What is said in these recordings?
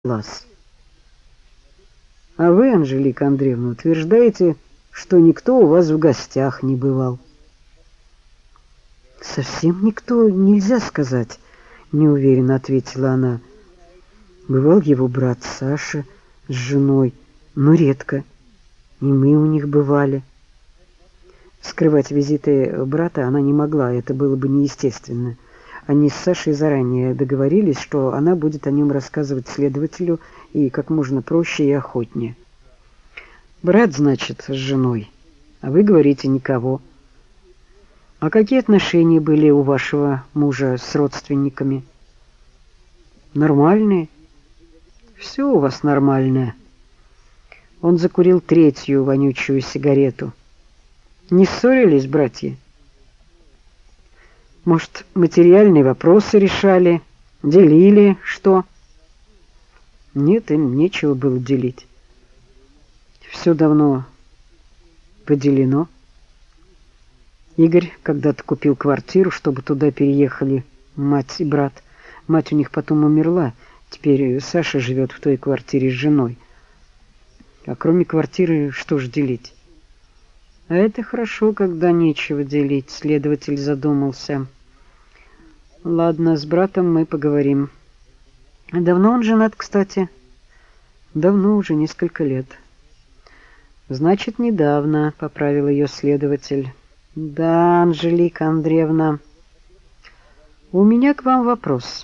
глаз. А вы, Анжелика Андреевна, утверждаете, что никто у вас в гостях не бывал. Совсем никто, нельзя сказать, неуверенно ответила она. Бывал его брат Саша с женой, но редко. И мы у них бывали. Скрывать визиты брата она не могла, это было бы неестественно. Они с Сашей заранее договорились, что она будет о нем рассказывать следователю и как можно проще и охотнее. Брат, значит, с женой, а вы говорите никого. А какие отношения были у вашего мужа с родственниками? Нормальные. Все у вас нормальное. Он закурил третью вонючую сигарету. Не ссорились, братья? Может, материальные вопросы решали, делили, что? Нет, им нечего было делить. Все давно поделено. Игорь когда-то купил квартиру, чтобы туда переехали мать и брат. Мать у них потом умерла. Теперь Саша живет в той квартире с женой. А кроме квартиры, что ж делить? А это хорошо, когда нечего делить, следователь задумался. Ладно, с братом мы поговорим. Давно он женат, кстати? Давно, уже несколько лет. Значит, недавно, поправил ее следователь. Да, Анжелика Андреевна, у меня к вам вопрос.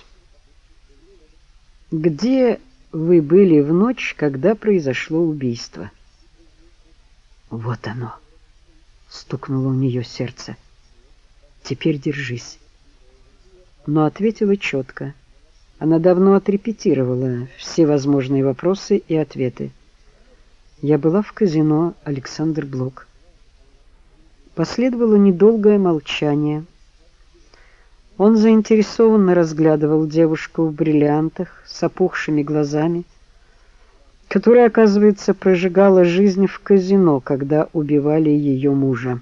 Где вы были в ночь, когда произошло убийство? Вот оно. Стукнуло у нее сердце. Теперь держись. Но ответила четко. Она давно отрепетировала все возможные вопросы и ответы. Я была в казино «Александр Блок». Последовало недолгое молчание. Он заинтересованно разглядывал девушку в бриллиантах с опухшими глазами, которая, оказывается, прожигала жизнь в казино, когда убивали ее мужа.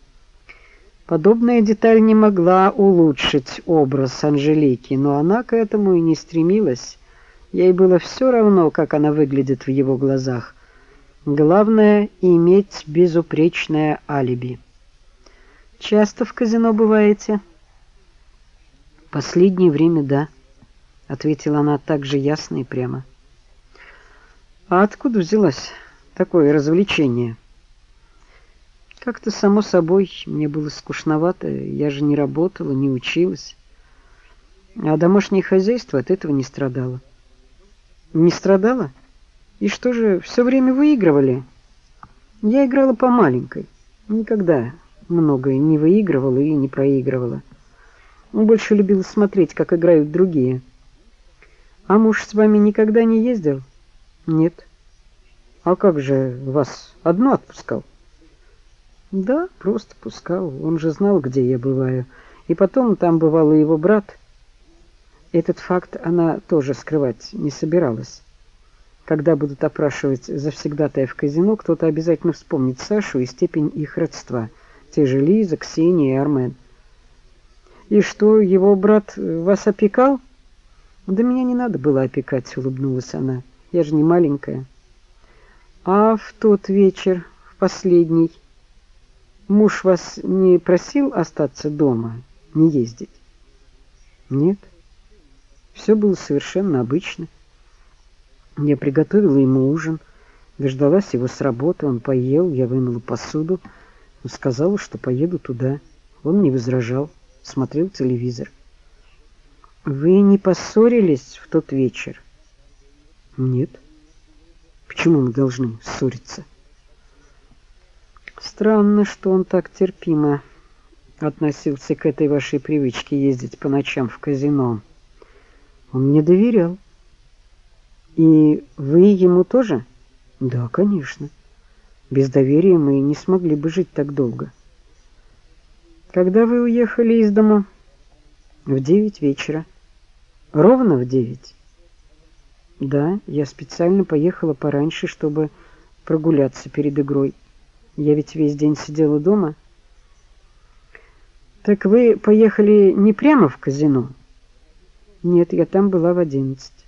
Подобная деталь не могла улучшить образ Анжелики, но она к этому и не стремилась. Ей было все равно, как она выглядит в его глазах. Главное — иметь безупречное алиби. «Часто в казино бываете?» «Последнее время, да», — ответила она так же ясно и прямо. «А откуда взялось такое развлечение?» «Как-то само собой, мне было скучновато, я же не работала, не училась. А домашнее хозяйство от этого не страдало». «Не страдало? И что же, все время выигрывали?» «Я играла по маленькой, никогда многое не выигрывала и не проигрывала. Больше любила смотреть, как играют другие». «А муж с вами никогда не ездил?» «Нет». «А как же вас одну отпускал?» «Да, просто пускал. Он же знал, где я бываю. И потом там бывал и его брат». Этот факт она тоже скрывать не собиралась. Когда будут опрашивать завсегдатая в казино, кто-то обязательно вспомнит Сашу и степень их родства. Те же Лиза, Ксения и Армен. «И что, его брат вас опекал?» «Да меня не надо было опекать», — улыбнулась она. «Я же не маленькая». «А в тот вечер, в последний, муж вас не просил остаться дома, не ездить?» «Нет, все было совершенно обычно. Я приготовила ему ужин, дождалась его с работы, он поел, я вымыла посуду, сказала, что поеду туда. Он не возражал, смотрел телевизор». «Вы не поссорились в тот вечер?» «Нет. Почему мы должны ссориться?» «Странно, что он так терпимо относился к этой вашей привычке ездить по ночам в казино. Он мне доверял». «И вы ему тоже?» «Да, конечно. Без доверия мы не смогли бы жить так долго». «Когда вы уехали из дома?» «В 9 вечера». «Ровно в 9?» «Да, я специально поехала пораньше, чтобы прогуляться перед игрой. Я ведь весь день сидела дома». «Так вы поехали не прямо в казино?» «Нет, я там была в 11».